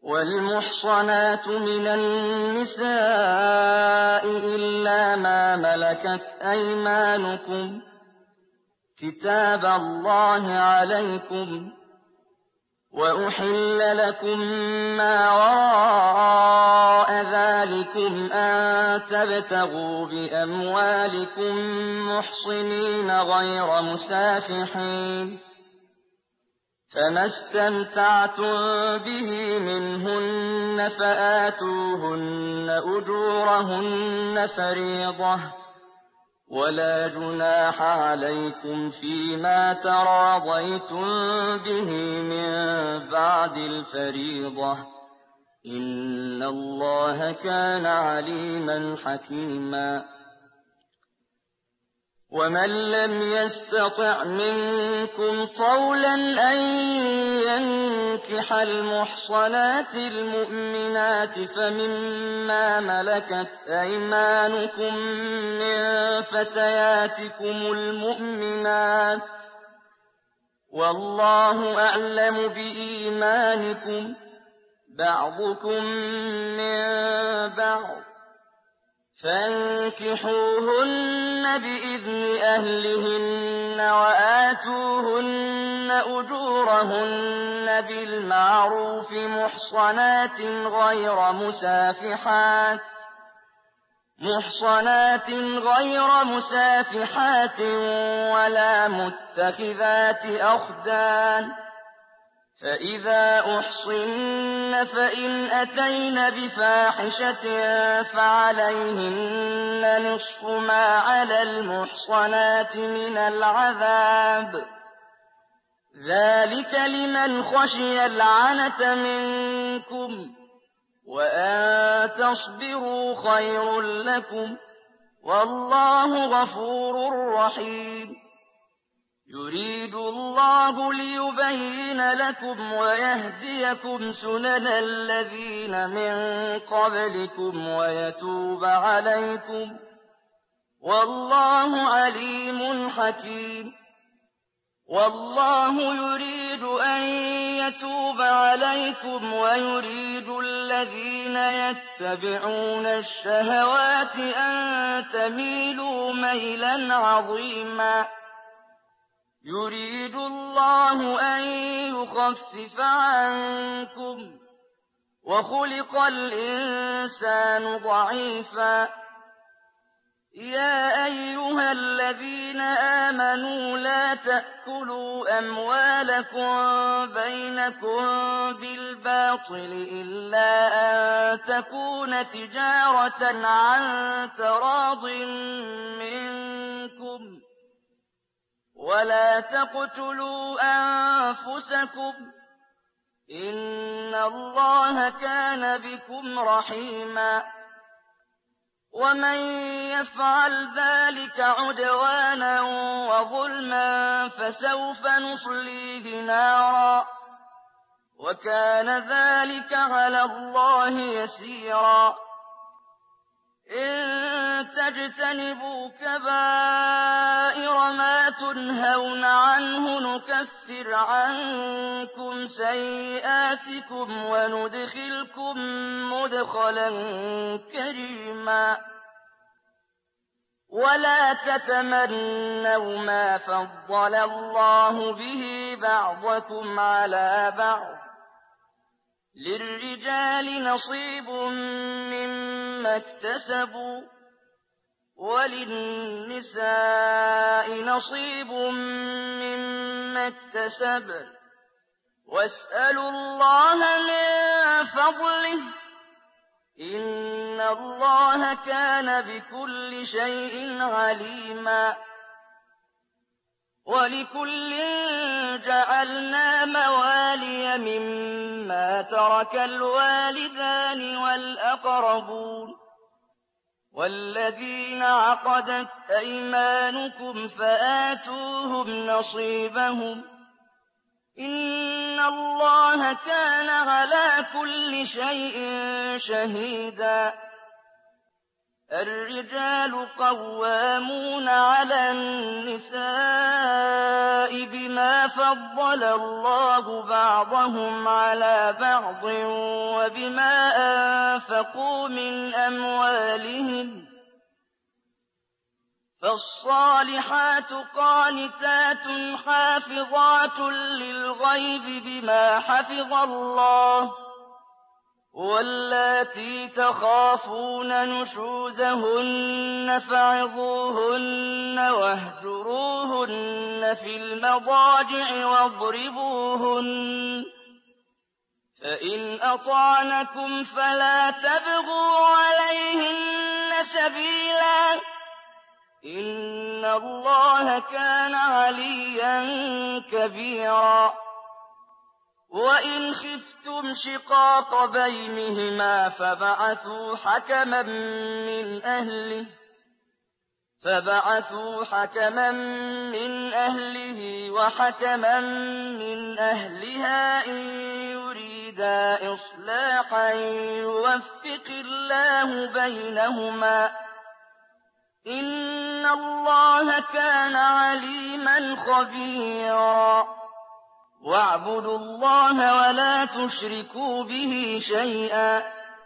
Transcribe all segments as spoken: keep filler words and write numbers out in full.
والمحصنات من النساء إلا ما ملكت أيمانكم كتاب الله عليكم، وأحل لكم ما وراء ذلكم أن تبتغوا بأموالكم محصنين غير مسافحين، فما استمتعتم به منهن فآتوهن أجورهن فريضة، ولا جناح عليكم فيما تراضيتم به من بعد الفريضة، إن الله كان عليما حكيما. ومن لم يستطع منكم طولا أن ينكح المحصنات المؤمنات فمما ملكت أيمانكم من فتياتكم المؤمنات، والله أعلم بإيمانكم، بعضكم من بعض، فانكحوهن بإذن أهلهن وآتوهن أجورهن بالمعروف محصنات غير مسافحات محصنات غير مسافحات ولا متخذات أخدان، فإذا أحصن فإن أتين بفاحشة فعليهن نصف ما على المحصنات من العذاب، ذلك لمن خشي العنة منكم، وأن تصبروا خير لكم، والله غفور رحيم. يريد الله ليبين لكم ويهديكم سنن الذين من قبلكم ويتوب عليكم، والله عليم حكيم. والله يريد أن يتوب عليكم ويريد الذين يتبعون الشهوات أن تميلوا ميلا عظيما. يريد الله أن يخفف عنكم، وخلق الإنسان ضعيفا. يا أيها الذين آمنوا لا تأكلوا أموالكم بينكم بالباطل إلا أن تكون تجارة عن تراض منكم، ولا تقتلوا أنفسكم، إن الله كان بكم رحيما. ومن يفعل ذلك عدوانا وظلما فسوف نصليه نارا، وكان ذلك على الله يسيرا. إن تجتنبوا كبائر ما تنهون عنه نكفر عنكم سيئاتكم وندخلكم مدخلا كريما. ولا تتمنوا ما فضل الله به بعضكم على بعض، للرجال نصيب مما اكتسبوا وللنساء نصيب مما اكتسبن، واسألوا الله من فضله، إن الله كان بكل شيء عليما. ولكل جعلنا موالي مما ترك الوالدان والأقربون والذين عقدت أيمانكم فآتوهم نصيبهم، إن الله كان على كل شيء شهيدا. الرجال قوامون على النساء بما فضل الله بعضهم على بعض وبما أنفقوا من أموالهم فالصالحات قانتات حافظات للغيب بما حفظ الله واللاتي تخافون نشوزهن فعظوهن واهجروهن في المضاجع واضربوهن فإن أطعنكم فلا تبغوا عليهن سبيلا إن الله كان عليا كبيرا وإن خفتم شقاق بينهما فبعثوا حكما من أهله فبعثوا حكما من أهله وحكما من أهلها إن يريدا إصلاحا يوفق الله بينهما إن الله كان عليما خبيرا واعبدوا الله ولا تشركوا به شيئا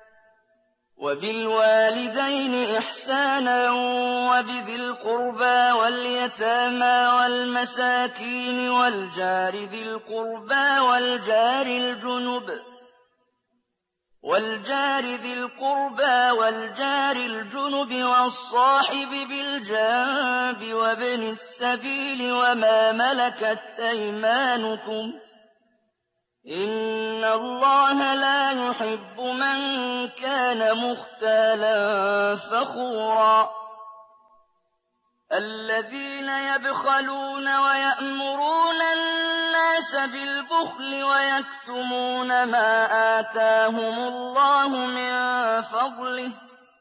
وبالوالدين إحسانا وبذي القربى واليتامى والمساكين والجار ذي القربى والجار الجنب والجار ذي القربى والجار الجنب والصاحب بالجنب وابن السبيل وما ملكت أيمانكم إن الله لا يحب من كان مختالا فخورا الذين يبخلون ويأمرون الناس بالبخل ويكتمون ما آتاهم الله من فضله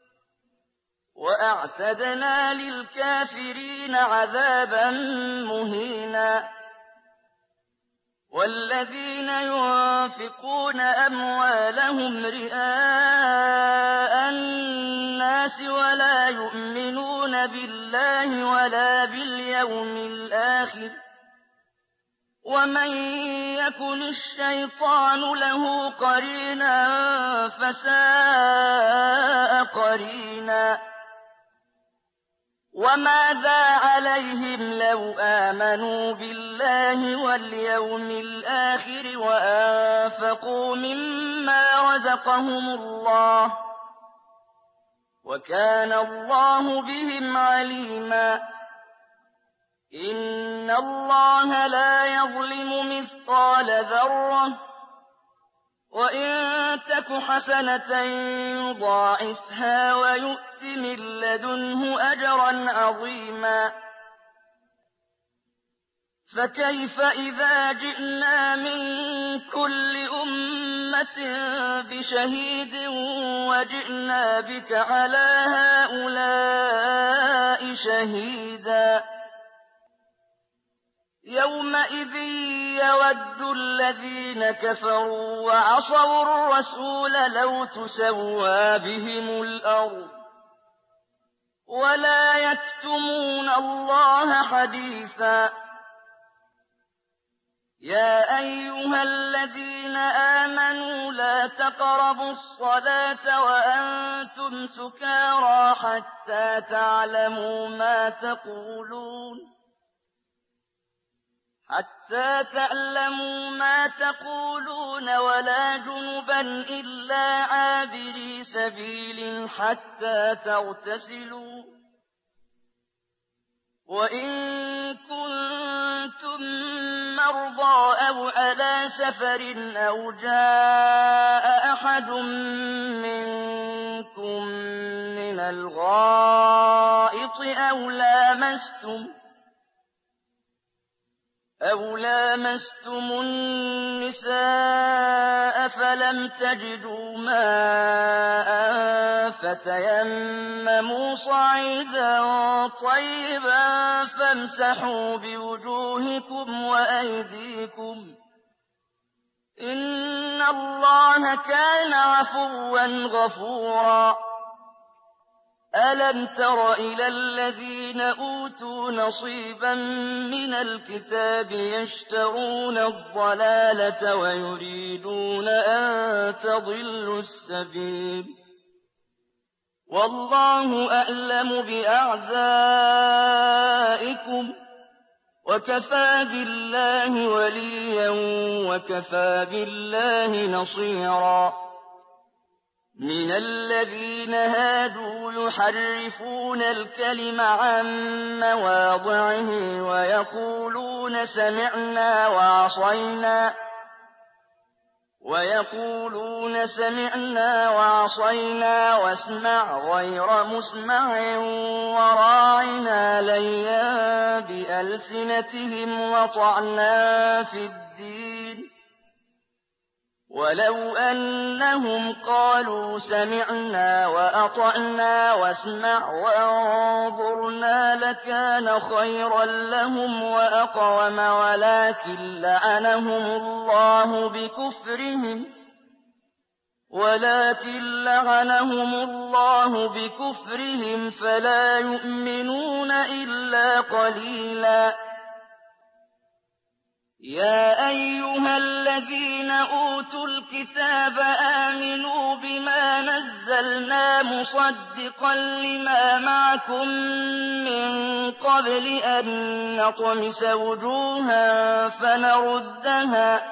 وأعتدنا للكافرين عذابا مهينا والذين ينفقون أموالهم رئاء الناس ولا يؤمنون بالله ولا باليوم الآخر ومن يكن الشيطان له قرينا فساء قرينا وماذا عليهم لو آمنوا بالله واليوم الآخر وأنفقوا مما رزقهم الله وكان الله بهم عليما إن الله لا يظلم مثقال ذرة وإن تك حسنة يضاعفها ويؤت من لدنه أجرا عظيما فكيف إذا جئنا من كل أمة بشهيد وجئنا بك على هؤلاء شهيدا يومئذ يود الذين كفروا وعصوا الرسول لو تسوى بهم الأرض ولا يكتمون الله حديثا يا أيها الذين آمنوا لا تقربوا الصلاة وأنتم سكارى حتى تعلموا ما تقولون حتى تعلموا ما تقولون ولا جنبا إلا عابري سبيل حتى تغتسلوا وإن كنتم مرضى أو على سفر أو جاء أحد منكم من الغائط أو لامستم أو لامستم النساء فلم تجدوا ماء فتيمموا صعيدا طيبا فامسحوا بوجوهكم وأيديكم إن الله كان عفوا غفورا أَلَمْ تَرَ إِلَى الَّذِينَ أُوتُوا نَصِيبًا مِّنَ الْكِتَابِ يَشْتَرُونَ الضَّلَالَةَ وَيُرِيدُونَ أَن تَضِلُّوا السَّبِيلَ وَاللَّهُ أَعْلَمُ بِأَعْدَائِكُمْ وَكَفَىٰ بِاللَّهِ وَلِيًّا وَكَفَىٰ بِاللَّهِ نَصِيرًا مِنَ الَّذِينَ هَادُوا يُحَرِّفُونَ الْكَلِمَ عَن مَّوَاضِعِهِ وَيَقُولُونَ سَمِعْنَا وَعَصَيْنَا وَيَقُولُونَ سَمِعْنَا وَعَصَيْنَا وَاسْمَعْ غَيْرَ مُسْمَعٍ وَرَاعِنَا لَيًّا بِأَلْسِنَتِهِمْ وَطَعْنًا فِي الدِّينِ وَلَوْ أَنَّهُمْ قَالُوا سَمِعْنَا وَأَطَعْنَا وَاسْمَعْ وَانظُرْنَا لَكَانَ خَيْرًا لَّهُمْ وَأَقْوَمَ وَلَٰكِن لَّعَنَهُمُ اللَّهُ بِكُفْرِهِمْ وَلَٰكِن لَّعَنَهُمُ اللَّهُ بِكُفْرِهِمْ فَلَا يُؤْمِنُونَ إِلَّا قَلِيلًا يَا أَيُّهَا الَّذِينَ أُوتُوا الْكِتَابَ آمِنُوا بِمَا نَزَّلْنَا مُصَدِّقًا لِّمَا مَعَكُم مِّن قَبْلِ أَن نَّطْمِسَ وُجُوهًا فَنَرُدَّهَا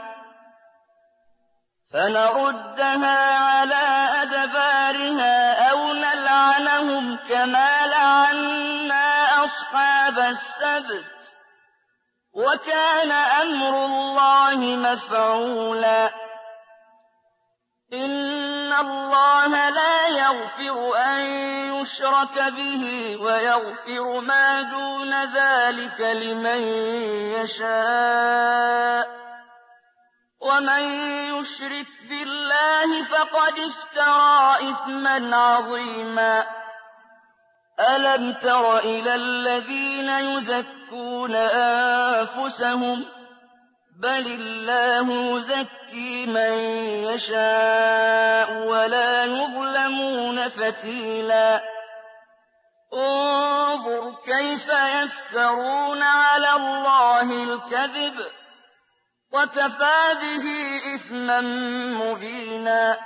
فَنَرُدَّهَا عَلَىٰ أَدْبَارِهَا أَوْ نَلْعَنَهُمْ كَمَا لَعَنَّا أَصْحَابَ السَّبْتِ ۚ وَكَانَ أَمْرُ اللَّهِ مَفْعُولًا إِنَّ اللَّهَ لَا يَغْفِرُ أَن يُشْرَكَ بِهِ وَيَغْفِرُ مَا دُونَ ذَٰلِكَ لِمَن يَشَاءُ ۚ وَمَن يُشْرِكْ بِاللَّهِ فَقَدِ افْتَرَىٰ إِثْمًا عَظِيمًا أَلَمْ تَرَ إِلَى الَّذِينَ يُزَكُّونَ أَنفُسَهُم ۚ بَلِ اللَّهُ يُزَكِّي مَن يَشَاءُ وَلَا يُظْلَمُونَ فَتِيلًا انظُرْ كَيْفَ يَفْتَرُونَ عَلَى اللَّهِ الْكَذِبَ ۖ وَكَفَىٰ بِهِ إِثْمًا مُّبِينًا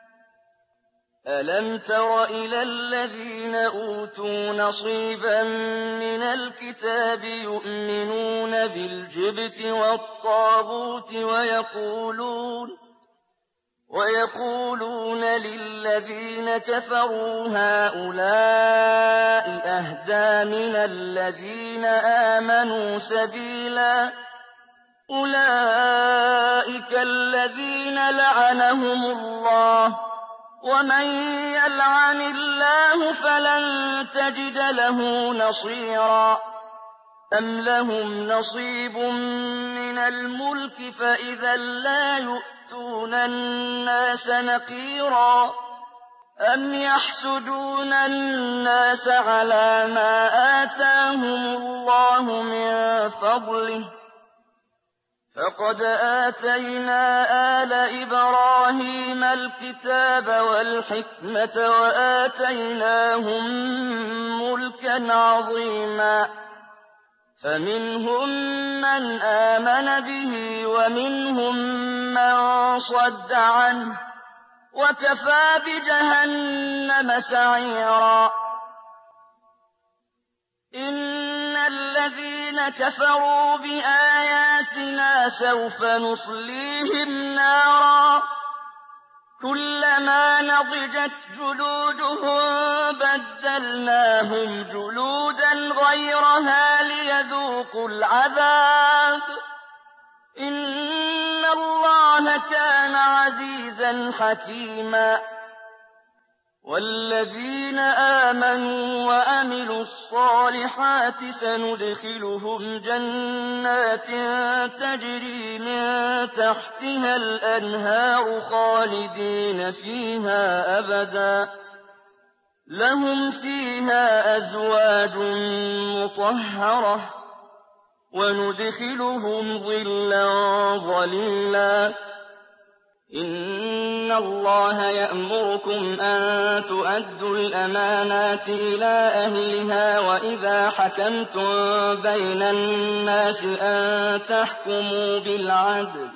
أَلَمْ تَرَ إِلَى الَّذِينَ أُوتُوا نَصِيبًا مِّنَ الْكِتَابِ يُؤْمِنُونَ بِالْجِبْتِ وَالطَّاغُوتِ وَيَقُولُونَ وَيَقُولُونَ لِلَّذِينَ كَفَرُوا هَٰؤُلَاءِ أَهْدَىٰ مِنَ الَّذِينَ آمَنُوا سَبِيلًا أُولَٰئِكَ الَّذِينَ لَعَنَهُمُ اللَّهُ ۖ وَمَن يَلْعَنِ اللَّهُ فَلَن تَجِدَ لَهُ نَصِيرًا أَمْ لَهُمْ نَصِيبٌ مِّنَ الْمُلْكِ فَإِذًا لَّا يُؤْتُونَ النَّاسَ نَقِيرًا أَمْ يَحْسُدُونَ النَّاسَ عَلَىٰ مَا آتَاهُمُ اللَّهُ مِن فَضْلِهِ ۖ فَقَدْ آتَيْنَا آلَ إِبْرَاهِيمَ الْكِتَابَ وَالْحِكْمَةَ وَآتَيْنَاهُم مُّلْكًا عَظِيمًا فَمِنْهُم مَّنْ آمَنَ بِهِ وَمِنْهُم مَّن صَدَّ عَنْهُ ۚ وَكَفَىٰ بِجَهَنَّمَ سَعِيرًا إِنَّ الَّذِينَ كَفَرُوا بِآيَاتِنَا سَوْفَ نُصْلِيهِمْ نَارًا كُلَّمَا نَضِجَتْ جُلُودُهُم بَدَّلْنَاهُمْ جُلُودًا غَيْرَهَا لِيَذُوقُوا الْعَذَابَ ۗ إِنَّ اللَّهَ كَانَ عَزِيزًا حَكِيمًا وَالَّذِينَ آمَنُوا وَعَمِلُوا الصَّالِحَاتِ سَنُدْخِلُهُمْ جَنَّاتٍ تَجْرِي مِن تَحْتِهَا الْأَنْهَارُ خَالِدِينَ فِيهَا أَبَدًا ۖ لَّهُمْ فِيهَا أَزْوَاجٌ مُّطَهَّرَةٌ ۖ وَنُدْخِلُهُمْ ظِلًّا ظَلِيلًا إِنَّ اللَّهَ يَأْمُرُكُمْ أَن تُؤَدُّوا الْأَمَانَاتِ إِلَىٰ أَهْلِهَا وَإِذَا حَكَمْتُم بَيْنَ النَّاسِ أَن تَحْكُمُوا بِالْعَدْلِ ۚ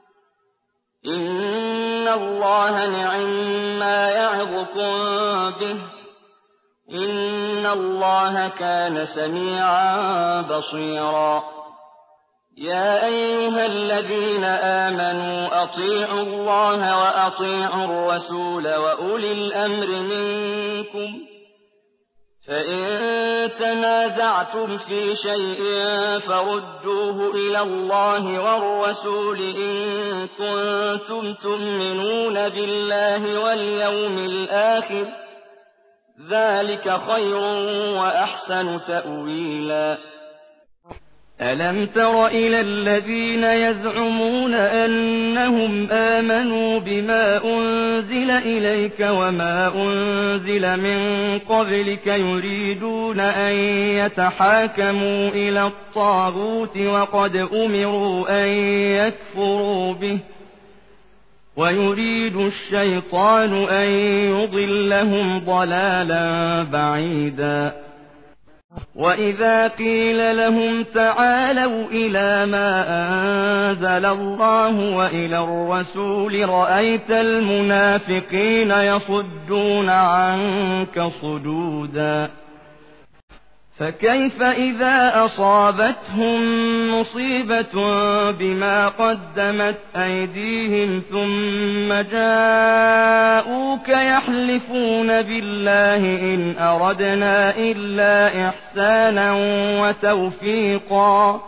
إِنَّ اللَّهَ نِعِمَّا يَعِظُكُم بِهِ ۗ إِنَّ اللَّهَ كَانَ سَمِيعًا بَصِيرًا. يَا أَيُّهَا الَّذِينَ آمَنُوا أَطِيعُوا اللَّهَ وَأَطِيعُوا الرَّسُولَ وَأُولِي الْأَمْرِ مِنكُمْ ۖ فَإِن تَنَازَعْتُمْ فِي شَيْءٍ فَرُدُّوهُ إِلَى اللَّهِ وَالرَّسُولِ إِن كُنتُمْ تُؤْمِنُونَ بِاللَّهِ وَالْيَوْمِ الْآخِرِ ۚ ذَٰلِكَ خَيْرٌ وَأَحْسَنُ تَأْوِيلًا. أَلَمْ تَرَ إِلَى الَّذِينَ يَزْعُمُونَ أَنَّهُمْ آمَنُوا بِمَا أُنزِلَ إِلَيْكَ وَمَا أُنزِلَ مِن قَبْلِكَ يُرِيدُونَ أَن يَتَحَاكَمُوا إِلَى الطَّاغُوتِ وَقَدْ أُمِرُوا أَن يَكْفُرُوا بِهِ ۖ وَيُرِيدُ الشَّيْطَانُ أَن يُضِلَّهُمْ ضَلَالًا بَعِيدًا. وَإِذَا قِيلَ لَهُمْ تَعَالَوْا إِلَىٰ مَا أَنزَلَ اللَّهُ وَإِلَى الرَّسُولِ رَأَيْتَ الْمُنَافِقِينَ يَصُدُّونَ عَنكَ صُدُودًا. فَكَيْفَ إِذَا أَصَابَتْهُم مُّصِيبَةٌ بِمَا قَدَّمَتْ أَيْدِيهِمْ ثُمَّ جَاءُوكَ يَحْلِفُونَ بِاللَّهِ إِنْ أَرَدْنَا إِلَّا إِحْسَانًا وَتَوْفِيقًا.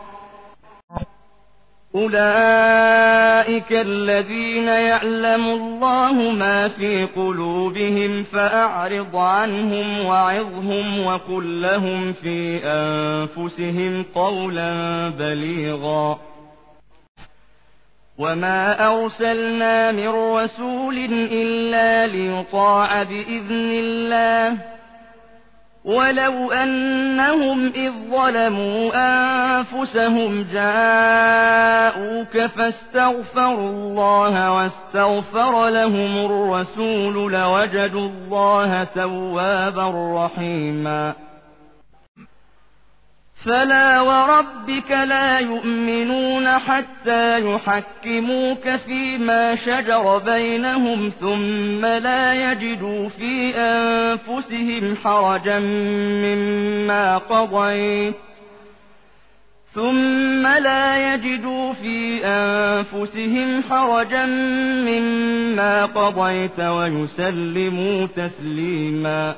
أُولَٰئِكَ الَّذِينَ يَعْلَمُ اللَّهُ مَا فِي قُلُوبِهِمْ فَأَعْرِضْ عَنْهُمْ وَعِظْهُمْ وَقُل لَّهُمْ فِي أَنفُسِهِمْ قَوْلًا بَلِيغًا. وَمَا أَرْسَلْنَا مِن رَّسُولٍ إِلَّا لِيُطَاعَ بِإِذْنِ اللَّهِ ۚ وَلَوْ أَنَّهُمْ إِذ ظَّلَمُوا أَنفُسَهُمْ جَاءُوكَ فَاسْتَغْفَرُوا اللَّهَ وَاسْتَغْفَرَ لَهُمُ الرَّسُولُ لَوَجَدُوا اللَّهَ تَوَّابًا رَّحِيمًا. فَلَا وَرَبِّكَ لَا يُؤْمِنُونَ حَتَّىٰ يُحَكِّمُوكَ فِيمَا شَجَرَ بَيْنَهُمْ ثُمَّ لَا يَجِدُوا فِي أَنفُسِهِمْ حَرَجًا مِّمَّا قَضَيْتَ ثُمَّ لَا يَجِدُوا فِي أَنفُسِهِمْ حَرَجًا مِّمَّا قَضَيْتَ وَيُسَلِّمُوا تَسْلِيمًا.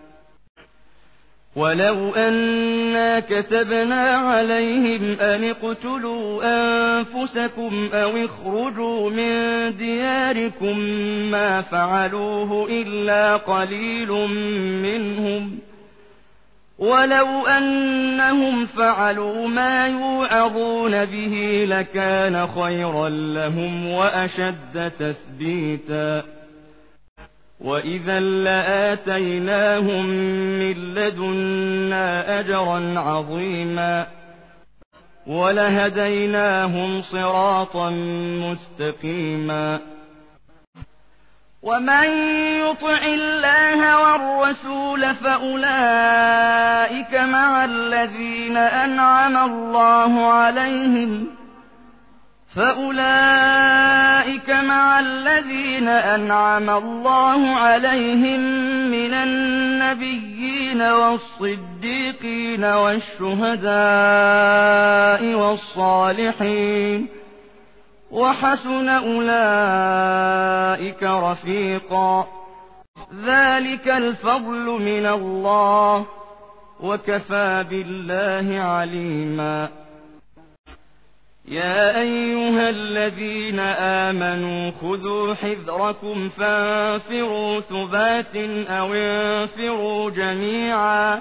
وَلَوْ أَنَّا كَتَبْنَا عَلَيْهِمْ أَنِ اقْتُلُوا أَنفُسَكُمْ أَوِ اخْرُجُوا مِن دِيَارِكُم مَّا فَعَلُوهُ إِلَّا قَلِيلٌ مِّنْهُمْ ۖ وَلَوْ أَنَّهُمْ فَعَلُوا مَا يُوعَظُونَ بِهِ لَكَانَ خَيْرًا لَّهُمْ وَأَشَدَّ تَثْبِيتًا. وَإِذًا لَّآتَيْنَاهُم مِّن لَّدُنَّا أَجْرًا عَظِيمًا وَلَهَدَيْنَاهُمْ صِرَاطًا مُّسْتَقِيمًا. وَمَن يُطِعِ اللَّهَ وَالرَّسُولَ فَأُولَٰئِكَ مَعَ الَّذِينَ أَنْعَمَ اللَّهُ عَلَيْهِمْ فَأُولَٰئِكَ مَعَ الَّذِينَ أَنْعَمَ اللَّهُ عَلَيْهِم مِّنَ النَّبِيِّينَ وَالصِّدِّيقِينَ وَالشُّهَدَاءِ وَالصَّالِحِينَ ۚ وَحَسُنَ أُولَٰئِكَ رَفِيقًا. ذَٰلِكَ الْفَضْلُ مِنَ اللَّهِ ۚ وَكَفَىٰ بِاللَّهِ عَلِيمًا. يَا أَيُّهَا الَّذِينَ آمَنُوا خُذُوا حِذْرَكُمْ فَانفِرُوا ثُبَاتٍ أَوِ انفِرُوا جَمِيعًا.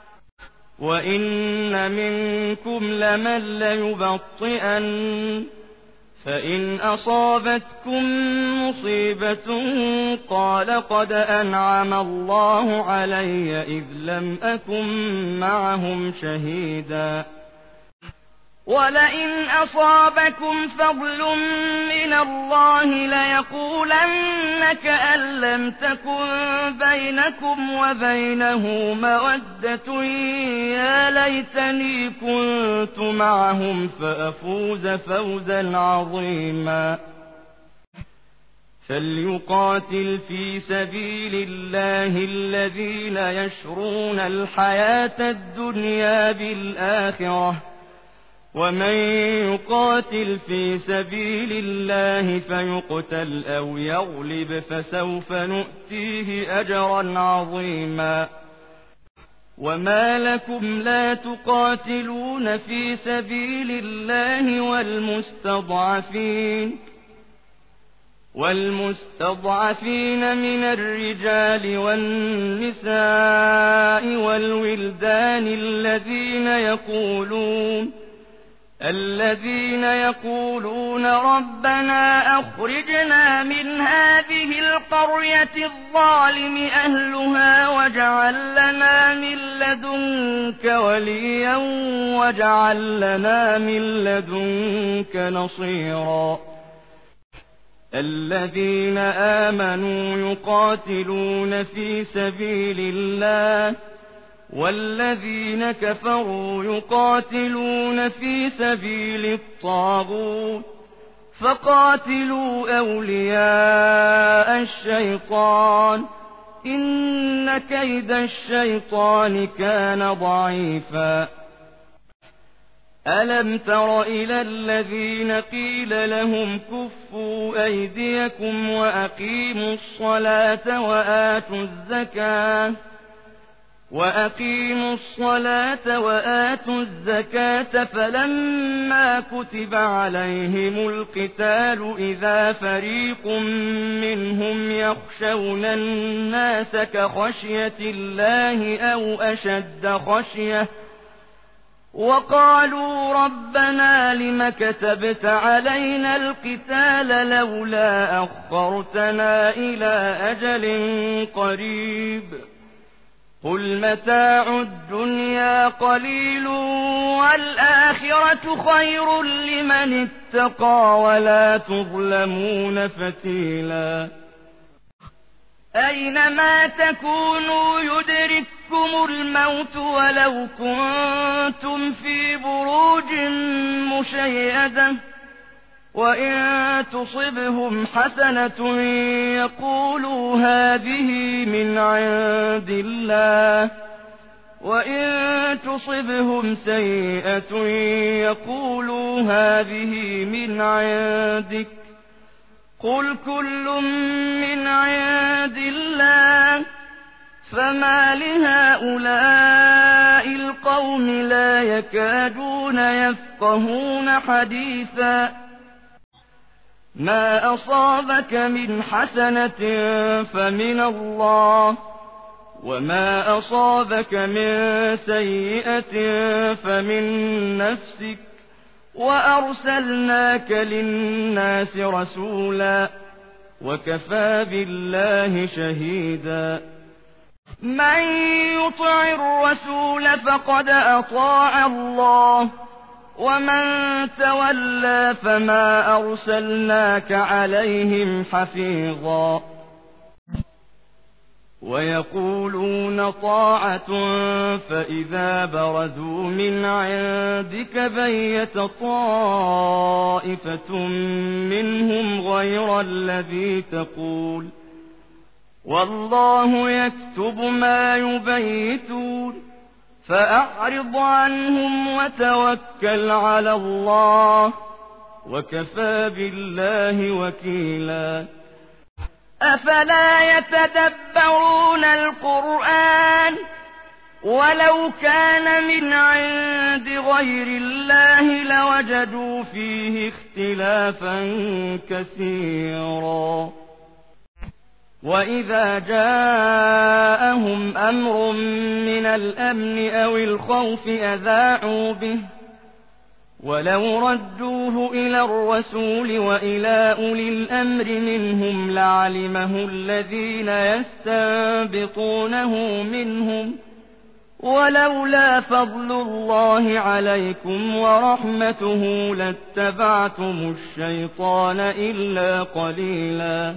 وَإِنَّ مِنكُمْ لَمَن لَّيُبَطِّئَنَّ فَإِنْ أَصَابَتْكُم مُّصِيبَةٌ قَالَ قَدْ أَنْعَمَ اللَّهُ عَلَيَّ إِذْ لَمْ أَكُن مَّعَهُمْ شَهِيدًا ولئن أصابكم فضل من الله ليقولن كأن لم تكن بينكم وبينه مودة يا ليتني كنت معهم فأفوز فوزا عظيما فليقاتل في سبيل الله الذين يشرون الحياة الدنيا بالآخرة ومن يقاتل في سبيل الله فيقتل أو يغلب فسوف نؤتيه أجرا عظيما وما لكم لا تقاتلون في سبيل الله والمستضعفين والمستضعفين من الرجال والنساء والولدان الذين يقولون الذين يقولون ربنا أخرجنا من هذه القرية الظالم أهلها واجعل لنا من لدنك وليا واجعل لنا من لدنك نصيرا الذين آمنوا يقاتلون في سبيل الله والذين كفروا يقاتلون في سبيل الطاغوت فقاتلوا أولياء الشيطان إن كيد الشيطان كان ضعيفا ألم تر إلى الذين قيل لهم كفوا أيديكم وأقيموا الصلاة وآتوا الزكاة وأقيموا الصلاة وآتوا الزكاة فلما كتب عليهم القتال إذا فريق منهم يخشون الناس كخشية الله أو أشد خشية وقالوا ربنا لم كتبت علينا القتال لولا أخرتنا إلى أجل قريب قل متاع الدنيا قليل والآخرة خير لمن اتقى ولا تظلمون فتيلا أينما تكونوا يدرككم الموت ولو كنتم في بروج مشيدة وإن تصبهم حسنة يقولوا هذه من عند الله وإن تصبهم سيئة يقولوا هذه من عندك قل كل من عند الله فما لهؤلاء القوم لا يكادون يفقهون حديثا ما أصابك من حسنة فمن الله وما أصابك من سيئة فمن نفسك وأرسلناك للناس رسولا وكفى بالله شهيدا من يطع الرسول فقد أطاع الله ومن تولى فما أرسلناك عليهم حفيظا ويقولون طاعة فإذا برزوا من عندك بيت طائفة منهم غير الذي تقول والله يكتب ما يبيتون فأعرض عنهم وتوكل على الله وكفى بالله وكيلا أفلا يتدبرون القرآن ولو كان من عند غير الله لوجدوا فيه اختلافا كثيرا وإذا جاءهم أمر من الأمن أو الخوف أذاعوا به ولو ردوه إلى الرسول وإلى أولي الأمر منهم لعلمه الذين يستنبطونه منهم ولولا فضل الله عليكم ورحمته لاتبعتم الشيطان إلا قليلا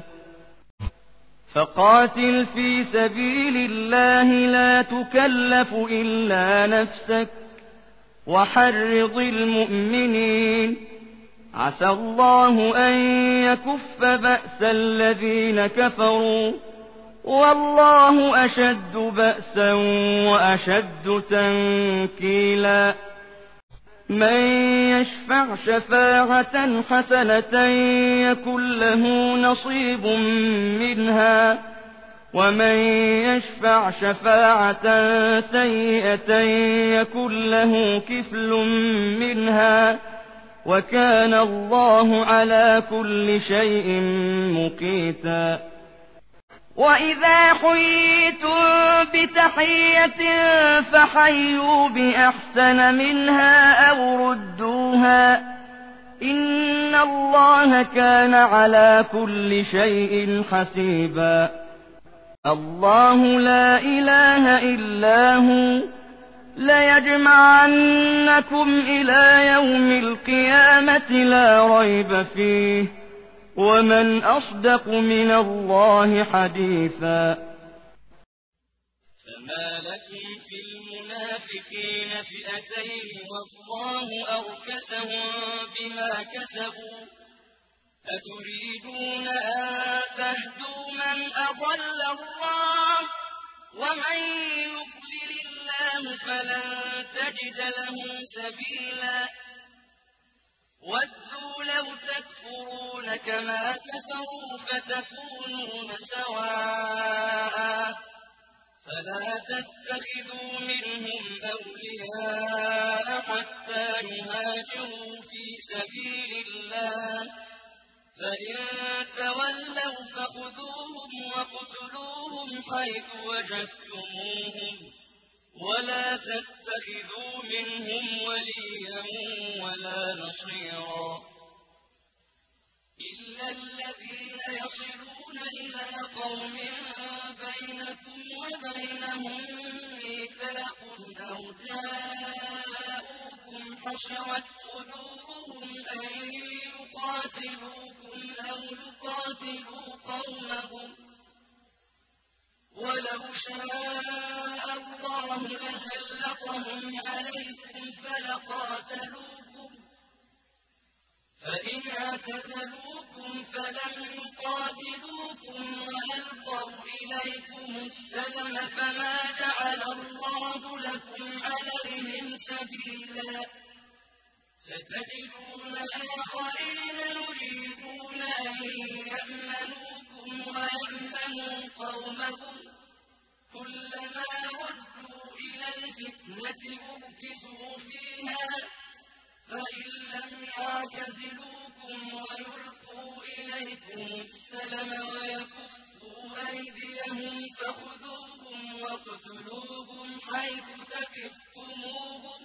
فقاتل في سبيل الله لا تكلف إلا نفسك وحرض المؤمنين عسى الله أن يكف بأس الذين كفروا والله أشد بأسا وأشد تنكيلا من يشفع شفاعة حسنة يكن له نصيب منها ومن يشفع شفاعة سيئة يكن له كفل منها وكان الله على كل شيء مقيتا وإذا حييتم بتحية فحيوا بأحسن منها أو ردوها إن الله كان على كل شيء حسيبا الله لا إله إلا هو ليجمعنكم إلى يوم القيامة لا ريب فيه ومن أصدق من الله حديثا فما لكم في المنافقين فئتين والله أركسهم بما كسبوا أتريدون أن تهدوا من أضل الله ومن يضلل الله فلن تجد له سبيلا ودوا لو تكفرون كما كفروا فتكونون سواء فلا تتخذوا منهم أولياء حتى يهاجروا في سبيل الله فإن تولوا فخذوهم واقتلوهم حيث وجدتموهم ولا تتخذوا منهم وليا ولا نصيرا إلا الذين يصلون إلى قوم بينكم وبينهم ميثاق أو جاءوكم حصرت صدورهم أن يقاتلوكم أو يقاتلوا قومهم ولو شاء الله لسلطهم عليكم فلقاتلوكم فإن اعتزلوكم فلم يقاتلوكم وألقوا إليكم السلم فما جعل الله لكم عليهم سبيلا ستجدون آخرين يريدون أن يأمنوكم ويأمنوا قومهم كلما ردوا إلى الفتنة أركسوا فيها فإن لم يعتزلوكم ويلقوا إليكم السلم ويكفوا أيديهم فخذوهم واقتلوهم حيث ثقفتموهم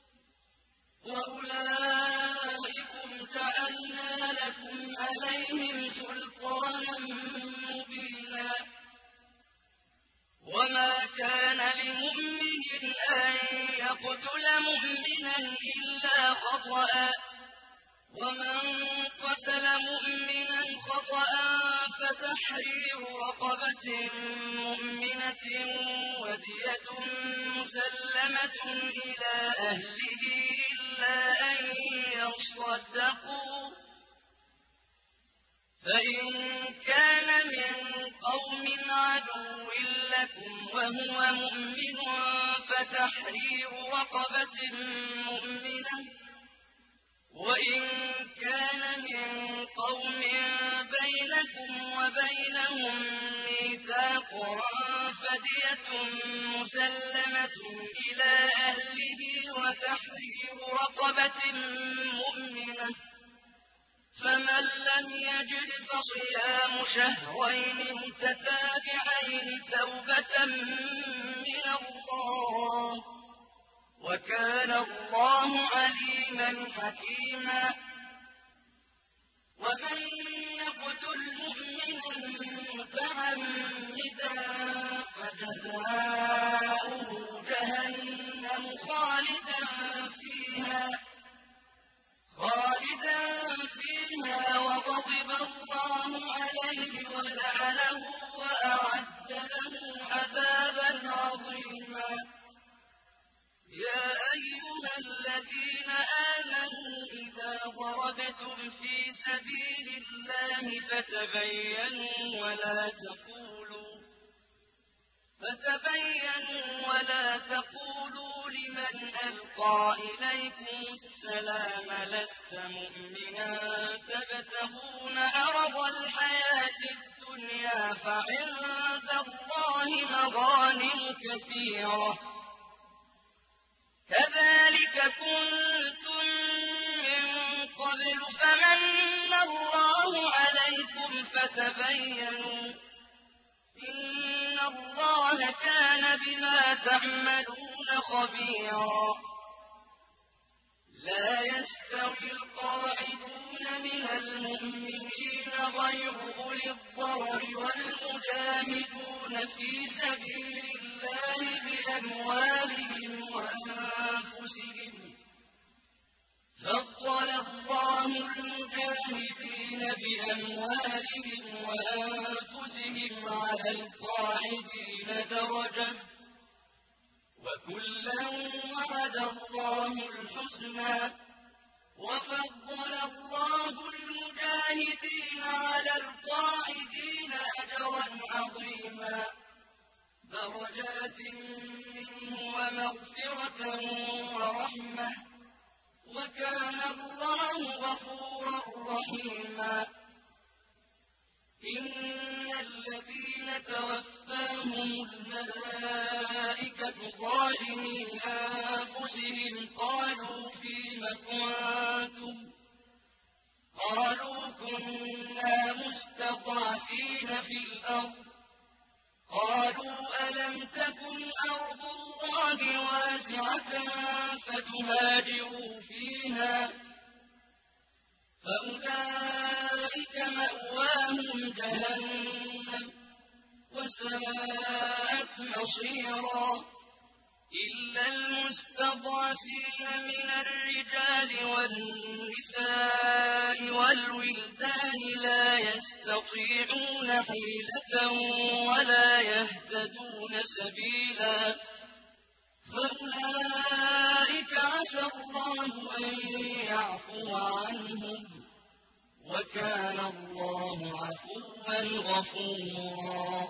وأولئكم جعلنا لكم عليهم سلطانا مبينا وما كان لمؤمن أن يقتل مؤمنا إلا خطأ ومن قتل مؤمنا خطأ فتحرير رقبة مؤمنة ودية مسلمة إلى أهله إلا أن يصدقوا فإن كان من قوم عدو لكم وهو مؤمن فتحرير رقبة مؤمنة وإن كان من قوم بينكم وبينهم ميثاق فدية مسلمة إلى أهله وتحرير رقبة مؤمنة فمن لم يجد فصيام شهرين متتابعين توبة من الله وكان الله عليما حكيما ومن يقتل مؤمنا متعمدا فجزاؤه جهنم خالدا فيها خالدا فيها وغضب الله عليه ولعنه وأعد له عذابا عظيما. يا أيها الذين آمنوا إذا ضربتم في سبيل الله فتبينوا ولا تقولوا فتبينوا ولا تقولوا لمن ألقى إليكم السلام لست مؤمنا تبتغون عرض الحياة الدنيا فعند الله مغانم كثيرة كذلك كنتم من قبل فمن الله عليكم فتبينوا إن الله كان بما تعملون خبيرا. لا يستوي القاعدون من المؤمنين غير أولي الضرر والمجاهدون في سبيل الله بأموالهم وأنفسهم فضل الله المجاهدين بأموالهم وأنفسهم على القاعدين درجة وكلا وعد الله الحسنى وفضل الله المجاهدين على القاعدين أجرا عظيما درجات منه ومغفرة ورحمة وكان الله غفورا رحيما. إن الذين توفاهم الملائكة ظالمي أنفسهم قالوا فيم كنتم قالوا كنا مستضعفين في الأرض قالوا ألم تكن أرض الله واسعة فتهاجروا فيها فأولئك مأواهم جهنم وساءت مصيرا. إلا المستضعفين من الرجال والنساء والولدان لا يستطيعون حيلة ولا يهتدون سبيلا فأولئك عسى الله أن يعفو عنهم وكان الله عفوا غفورا.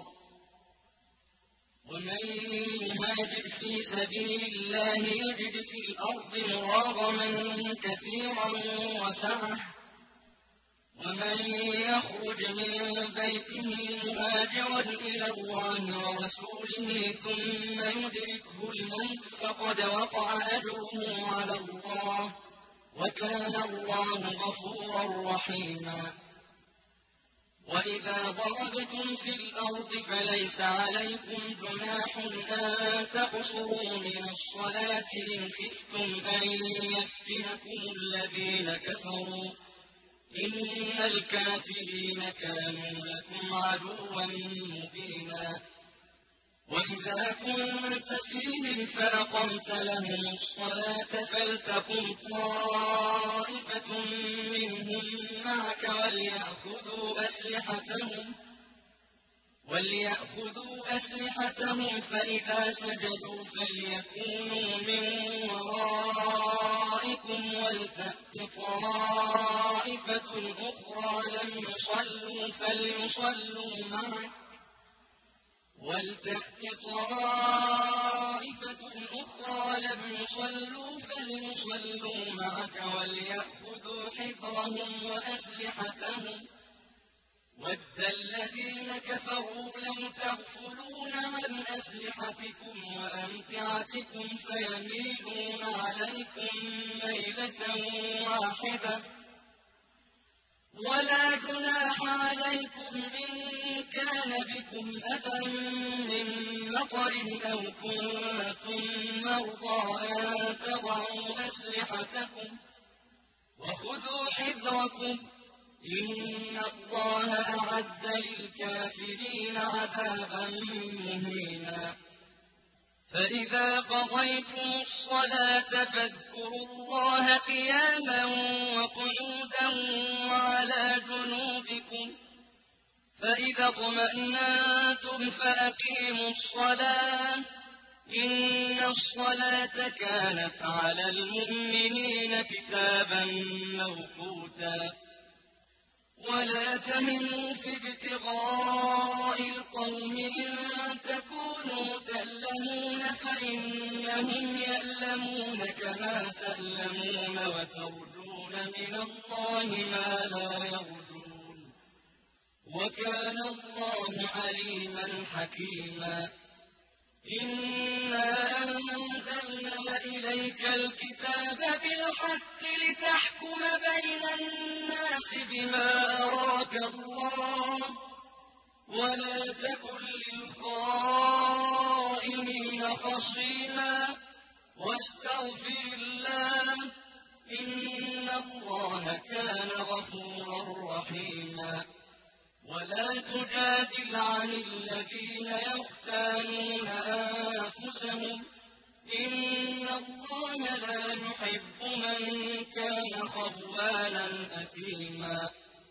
ومن يهاجر في سبيل الله يجد في الأرض مراغما كثيرا وسعة ومن يخرج من بيته مهاجرا إلى الله ورسوله ثم يدركه الموت فقد وقع أجره على الله وكان الله غفورا رحيما. وإذا ضربتم في الأرض فليس عليكم جناح أن تقصروا من الصلاة إن خفتم أن يفتنكم الذين كفروا إن الكافرين كانوا لكم عدوا مبينا. وإذا كنت فيهم فأقمت لهم الصلاة فلتقم طائفة منهم معك وليأخذوا أسلحتهم وليأخذوا أسلحتهم فإذا سجدوا فليكونوا من ورائكم ولتأت طائفة أخرى لم يصلوا فليصلوا معك ولتأت طائفة أخرى لم يصلوا فليصلوا معك وليأخذوا حذرهم وأسلحتهم وَدَّ الَّذِينَ كَفَرُوا لَوْ تَغْفُلُونَ عَنْ أَسْلِحَتِكُمْ وَأَمْتِعَتِكُمْ فَيَمِيلُونَ عَلَيْكُمْ مَيْلَةً وَاحِدَةً وَلَا جُنَاحَ عَلَيْكُمْ إِن كَانَ بِكُمْ أَذًى مِّن مَّطَرٍ أَوْ كُنتُم مَّرْضَىٰ أَن تَضَعُوا أَسْلِحَتَكُمْ وَخُذُوا حِذْرَكُمْ إِنَّ اللَّهَ أَعَدَّ لِلْكَافِرِينَ عَذَابًا مُّهِينًا. فإذا قضيتم الصلاة فاذكروا الله قياما وقعودا وعلى جنوبكم فإذا اطمأننتم فأقيموا الصلاة إن الصلاة كانت على المؤمنين كتابا موقوتا ولا تهنوا في ابتغاء القوم إن تكونوا تألمون فإنهم يألمون كما تألمون وترجون من الله ما لا يرجون وكان الله عليما حكيما إنا أنزلنا إليك الكتاب بالحق لتحكم بين الناس بما أراك الله ولا تكن للخائنين خصيما واستغفر الله إن الله كان غفورا رحيما ولا تجادل عن الذين يختانون أنفسهم إن الله لا يحب من كان خوانا أثيما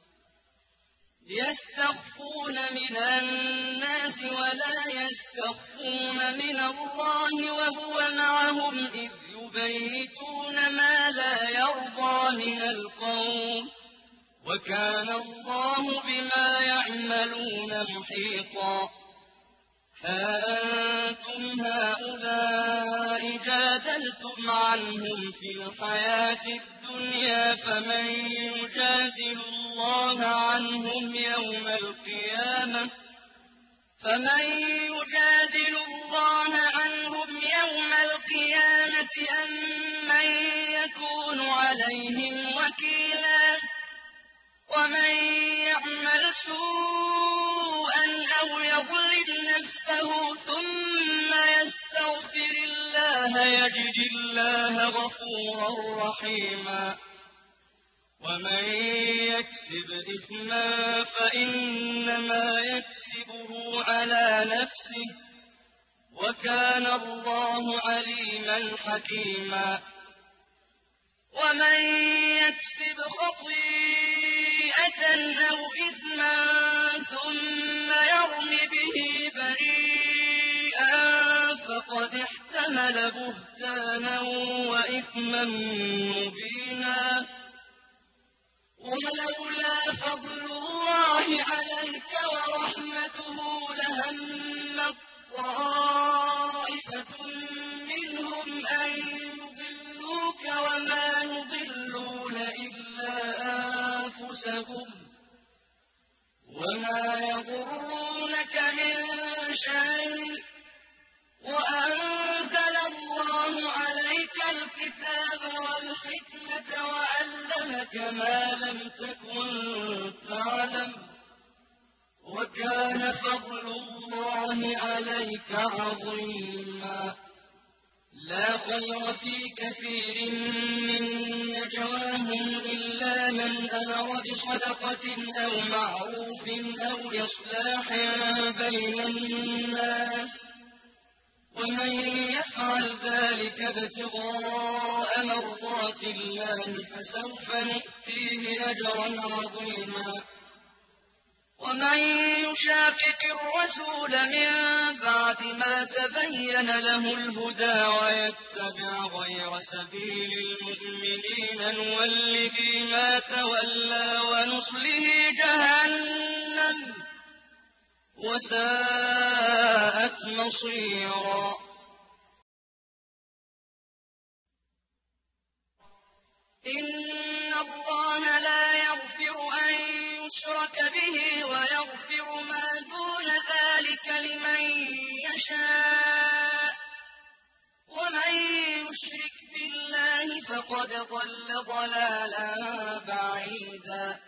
يستخفون من الناس ولا يستخفون من الله وهو معهم إذ يبيتون ما لا يرضى من القول وكان الله بما يعملون محيطا ها أنتم هؤلاء جادلتم عنهم في الحياة الدنيا فمن يجادل الله عنهم يوم القيامة فمن يجادل الله عنهم يوم القيامة أم من يكون عليهم وكيلا ومن يعمل سوءا أو يظلم نفسه ثم يستغفر الله يجد الله غفورا رحيما ومن يكسب إثما فإنما يكسبه على نفسه وكان الله عليما حكيما ومن يكسب خطيئة أو إثما ثم يرم به بريئا فقد احتمل بهتانا وإثما مبينا ولولا فضل الله عليك ورحمته لهم طائفة منهم أن يضلوك وما يضلون إلا أنفسهم وما يضرونك من شيء وأنزل الله عليك الكتاب والحكمة وعلمك ما لم تكن تعلم وكان فضل الله عليك عظيما لا خير في كثير من نجواهم إلا من أمر بصدقة أو معروف أو إصلاح بين الناس ومن يفعل ذلك ابتغاء مرضات الله فسوف نؤتيه أجرا عظيما ومن يشاقق الرسول من بعد ما تبين له الهدى ويتبع غير سبيل المؤمنين نوله ما تولى ونصله جهنم وساءت مصيرا إن الله لا يغفر أن يشرك به ويغفر ما دون ذلك لمن يشاء ومن يشرك بالله فقد ضل ضلالا بعيدا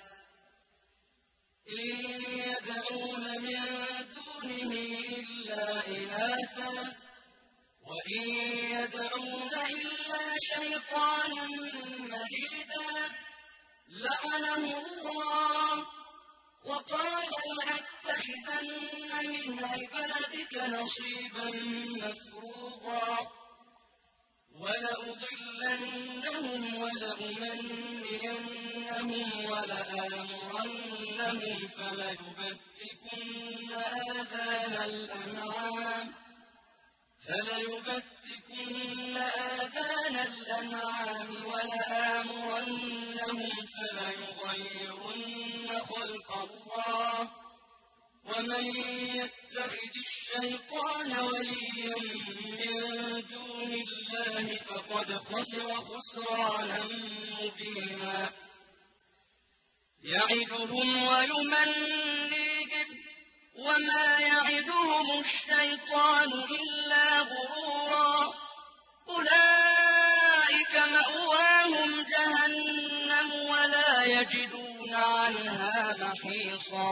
إن يدعون من دونه إلا إناثا وإن يدعون إلا شيطانا مريدا لعنه الله وقال لأتخذن من عبادك نصيبا مفروضا ولأضلنهم ولأمنينهم ولآمرنهم فليبتكن آذان الأنعام فليبتكن آذان الأنعام ولآمرنهم فليغيرن خلق الله ومن يتخذ الشيطان وليا من دون الله فقد خسر خسرانا مبينا يعدهم ويمنيهم وما يعدهم الشيطان إلا غرورا أولئك مأواهم جهنم ولا يجدون عنها محيصا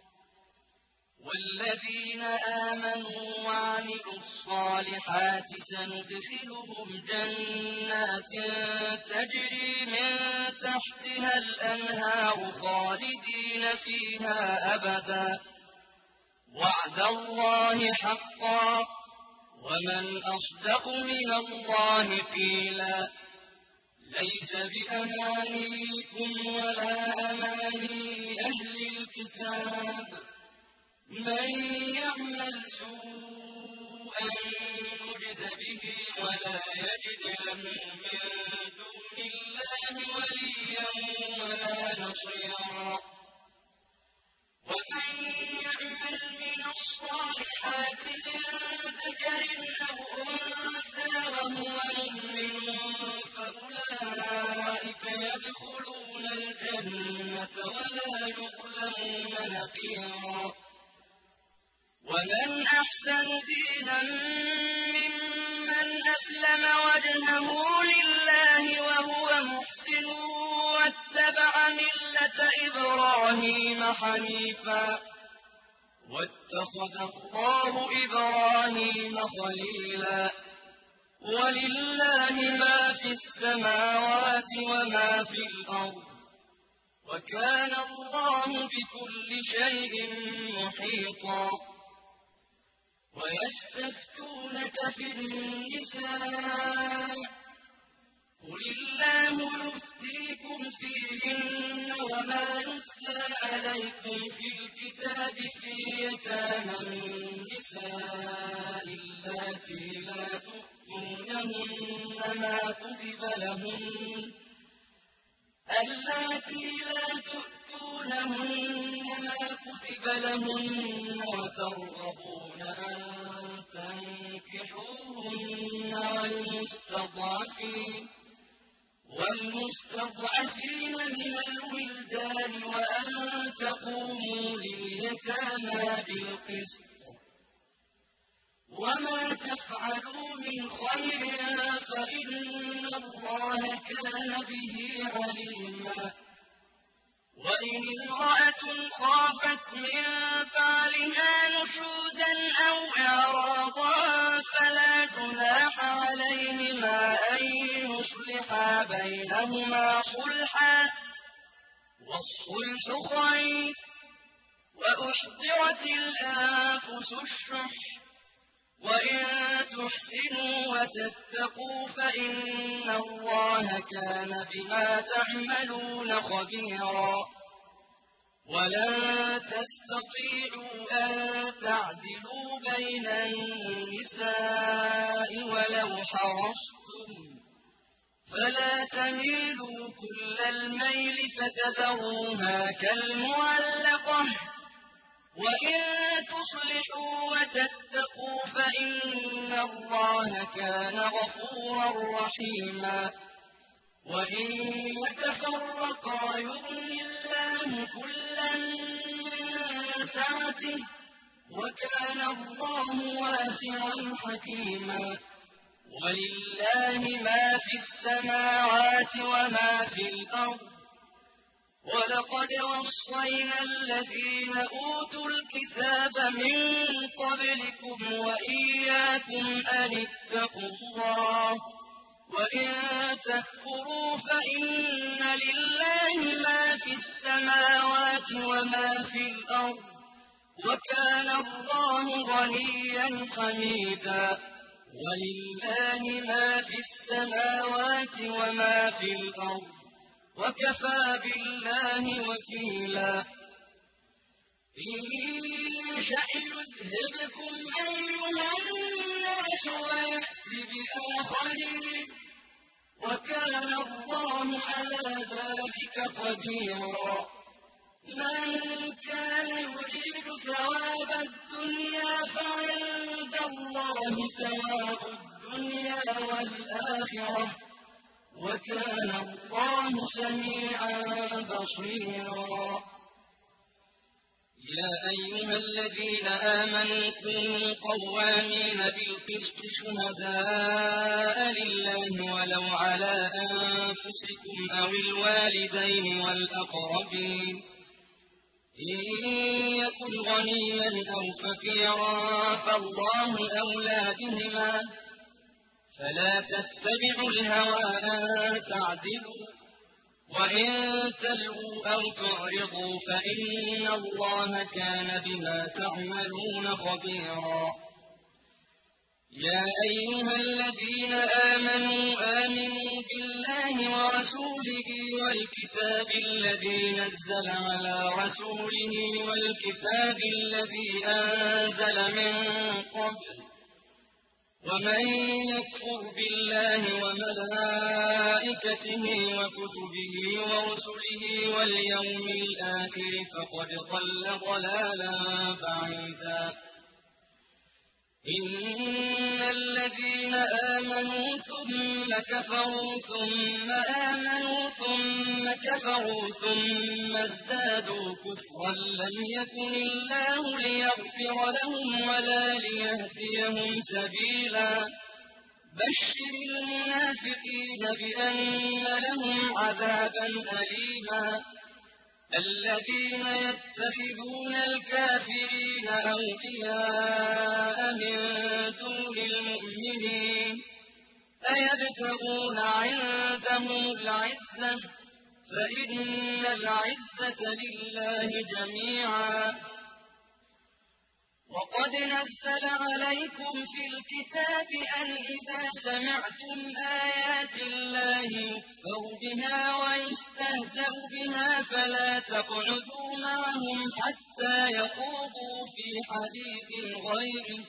والذين آمنوا وعملوا الصالحات سندخلهم جنات تجري من تحتها الأنهار خالدين فيها أبدا وعد الله حقا ومن أصدق من الله قيلا ليس بأمانيكم ولا أماني أهل الكتاب من يعمل سوءا يجز به ولا يجد له من دون الله وليا ولا نصيرا ومن يعمل من الصالحات من ذكر أو أنثى وهو مؤمن فأولئك يدخلون الجنة ولا يظلمون نقيرا ومن أحسن دينا ممن أسلم وجهه لله وهو محسن واتبع ملة إبراهيم حنيفا واتخذ الله إبراهيم خليلا ولله ما في السماوات وما في الأرض وكان الله بكل شيء محيطا ويستفتونك في النساء قل الله يفتيكم فيهن وما يتلى عليكم في الكتاب في يتامى النساء اللاتي لا تؤتونهن ما كتب لهن اللاتي لا تؤتونهن ما كتب لهن وترغبون أن تنكحوهن والمستضعفين والمستضعفين من الولدان وأن تقوموا لليتامى بالقسط وما تفعلوا من خير فإن الله كان به عليما وإن امرأة خافت من بعلها نشوزا أو إعراضا فلا جناح عليهما أن يصلحا بينهما صلحا والصلح خير وأحضرت الأنفس الشح وإن تحسنوا وتتقوا فإن الله كان بما تعملون خبيرا ولن تستطيعوا أن تعدلوا بين النساء ولو حرصتم فلا تميلوا كل الميل فتذروها كالمعلقة وإن تصلحوا وتتقوا فإن الله كان غفورا رحيما وإن يتفرقا يغن الله كلا من سعته وكان الله واسعا حكيما ولله ما في السماوات وما في الأرض ولقد وصينا الذين أوتوا الكتاب من قبلكم وإياكم أن اتقوا الله وإن تكفروا فإن لله ما في السماوات السماوات وما في الأرض وكان الله غنيا حميدا ولله ما في السماوات وما في الأرض وكفى بالله وكيلا إن يشأ يذهبكم أيها الناس ويأت بآخرين وكان الله على ذلك قديرا من كان يريد ثواب الدنيا فعند الله ثواب الدنيا والآخرة وكان الله سميعا بصيرا يا أيها الذين آمنوا كونوا قوامين بالقسط شهداء لله ولو على أنفسكم أو الوالدين والأقربين إن يكن غنيا أو فقيرا فالله أولى بهما فلا تتبعوا الهوى أن تعدلوا وإن تلووا أو تعرضوا فإن الله كان بما تعملون خبيرا يا أيها الذين آمنوا آمنوا بالله ورسوله والكتاب الذي نزل على رسوله والكتاب الذي أنزل من قبل ومن يكفر بالله وملائكته وكتبه ورسله واليوم الآخر فقد ضل ضلالا بعيدا إن الذين آمنوا ثم كفروا ثم آمنوا ثم كفروا ثم ازدادوا كفرا لم يكن الله ليغفر لهم ولا ليهديهم سبيلا بشر المنافقين بأن لهم عذابا أليما الذين يتخذون الكافرين أولياء من دون المؤمنين أيبتغون عندهم العزة فإن العزة لله جميعا وقد نزل عليكم في الكتاب أن إذا سمعتم آيات الله يكفر بها ويستهزأ بها فلا تقعدوا معهم حتى يخوضوا في حديث غيره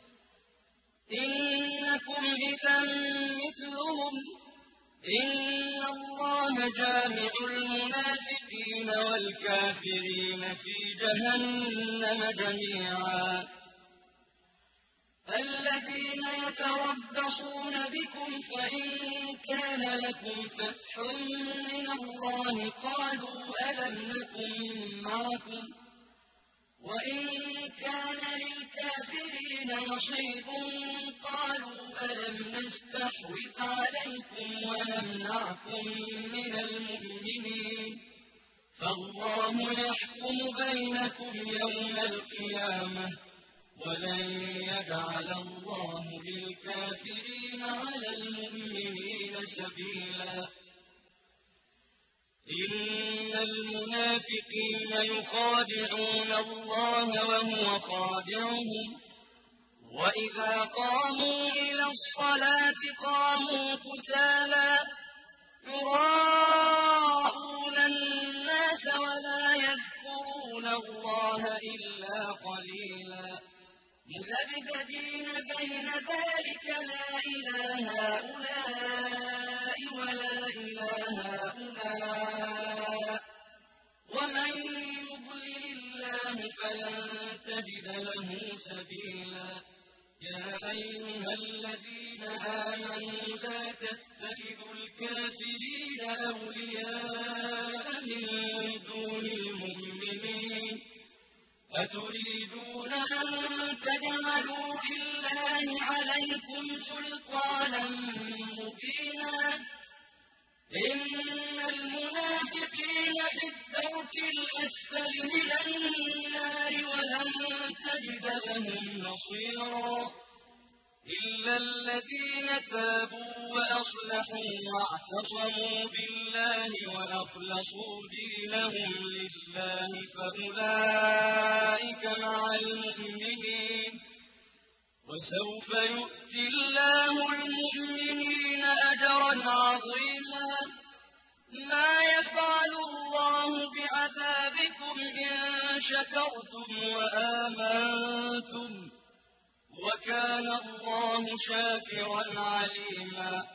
إنكم إذا مثلهم إن الله جامع المنافقين والكافرين في جهنم جميعا الذين يتربصون بكم فإن كان لكم فتح من الله قالوا ألم نكن معكم وإن كان للكافرين نصيب قالوا ألم نستحوذ عليكم ونمنعكم من المؤمنين فالله يحكم بينكم يوم القيامة ولن يجعل الله للكافرين على المؤمنين سبيلا إن المنافقين يخادعون الله وهو خادعهم وإذا قاموا إلى الصلاة قاموا كسالى يراءون الناس ولا يذكرون الله إلا قليلا مذبذبين بين ذلك لا إله هؤلاء ولا إله هؤلاء ومن يضلل الله فلن تجد له سبيلا يا أيها الذين آمنوا لا تتخذوا الكافرين أولياء من دون المؤمنين أتريدون أن تجعلوا لله عليكم سلطانا مبينا إن المنافقين في الدرك الأسفل من النار ولن تجد لهم نصيرا إلا الذين تابوا وأصلحوا واعتصموا بالله وأخلصوا دينهم لله فأولئك مع المؤمنين وسوف يؤتي الله المؤمنين أجرا عظيما ما يفعل الله بعذابكم إن شكرتم وآمنتم وكان الله شاكرا عليما